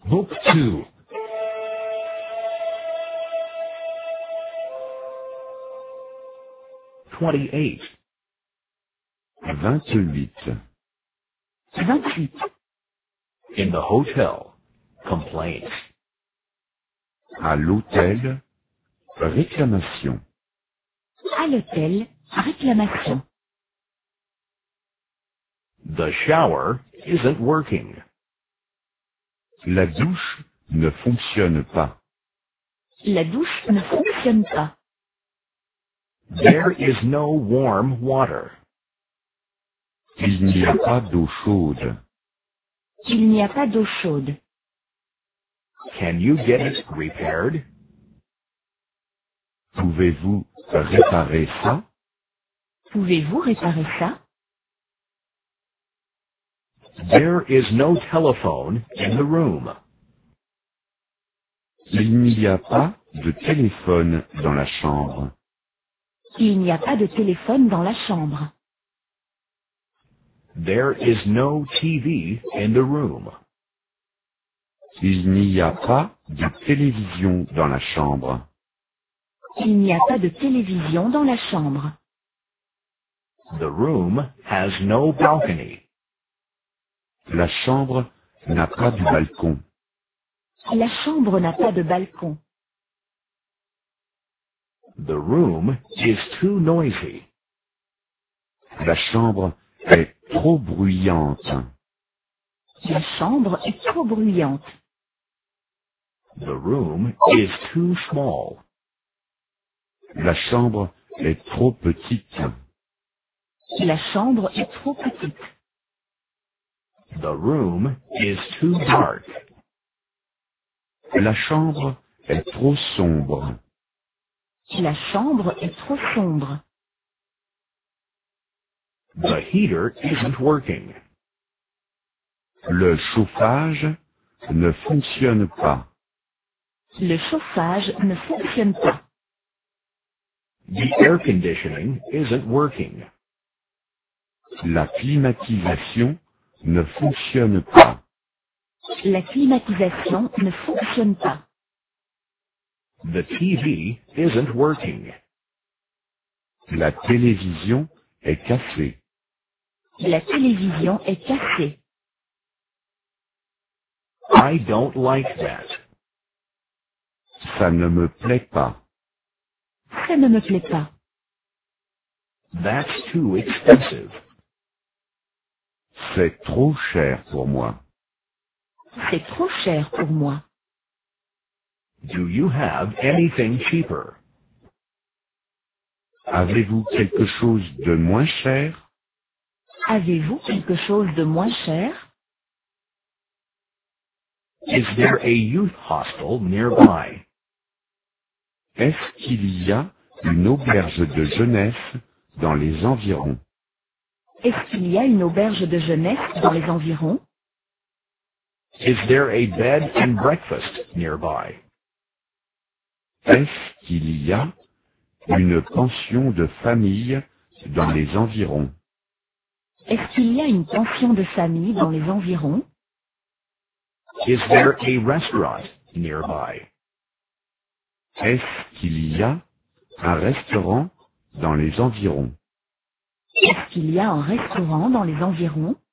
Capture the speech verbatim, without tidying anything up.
Book two. Twenty-eight. vingt-huit. vingt-huit. In the hotel. Complaints. À l'hôtel, réclamation. À l'hôtel, réclamation. The shower isn't working. La douche ne fonctionne pas. La douche ne fonctionne pas. There is no warm water. Il n'y a pas d'eau chaude. Il n'y a pas d'eau chaude. Can you get it repaired? Pouvez-vous réparer ça? Pouvez-vous réparer ça? There is no telephone in the room. Il n'y a pas de téléphone dans la chambre. Il n'y a pas de téléphone dans la chambre. There is no T V in the room. Il n'y a pas de télévision dans la chambre. Il n'y a pas de télévision dans la chambre. The room has no balcony. La chambre n'a pas de balcon. La chambre n'a pas de balcon. The room is too noisy. La chambre est trop bruyante. La chambre est trop bruyante. The room is too small. La chambre est trop petite. La chambre est trop petite. The room is too dark. La chambre est trop sombre. La chambre est trop sombre. The heater isn't working. Le chauffage ne fonctionne pas. Le chauffage ne fonctionne pas. The air conditioning isn't working. La climatisation ne fonctionne pas. La climatisation ne fonctionne pas. The T V isn't working. La télévision est cassée. La télévision est cassée. I don't like that. Ça ne me plaît pas. Ça ne me plaît pas. That's too expensive. C'est trop cher pour moi. C'est trop cher pour moi. Do you have anything cheaper? Avez-vous quelque chose de moins cher? Avez-vous quelque chose de moins cher? Is there a youth hostel nearby? Est-ce qu'il y a une auberge de jeunesse dans les environs? Est-ce qu'il y a une auberge de jeunesse dans les environs? Is there a bed and breakfast nearby? Est-ce qu'il y a une pension de famille dans les environs? Est-ce qu'il y a une pension de famille dans les environs? Is there a restaurant nearby? Est-ce qu'il y a un restaurant dans les environs? Est-ce qu'il y a un restaurant dans les environs?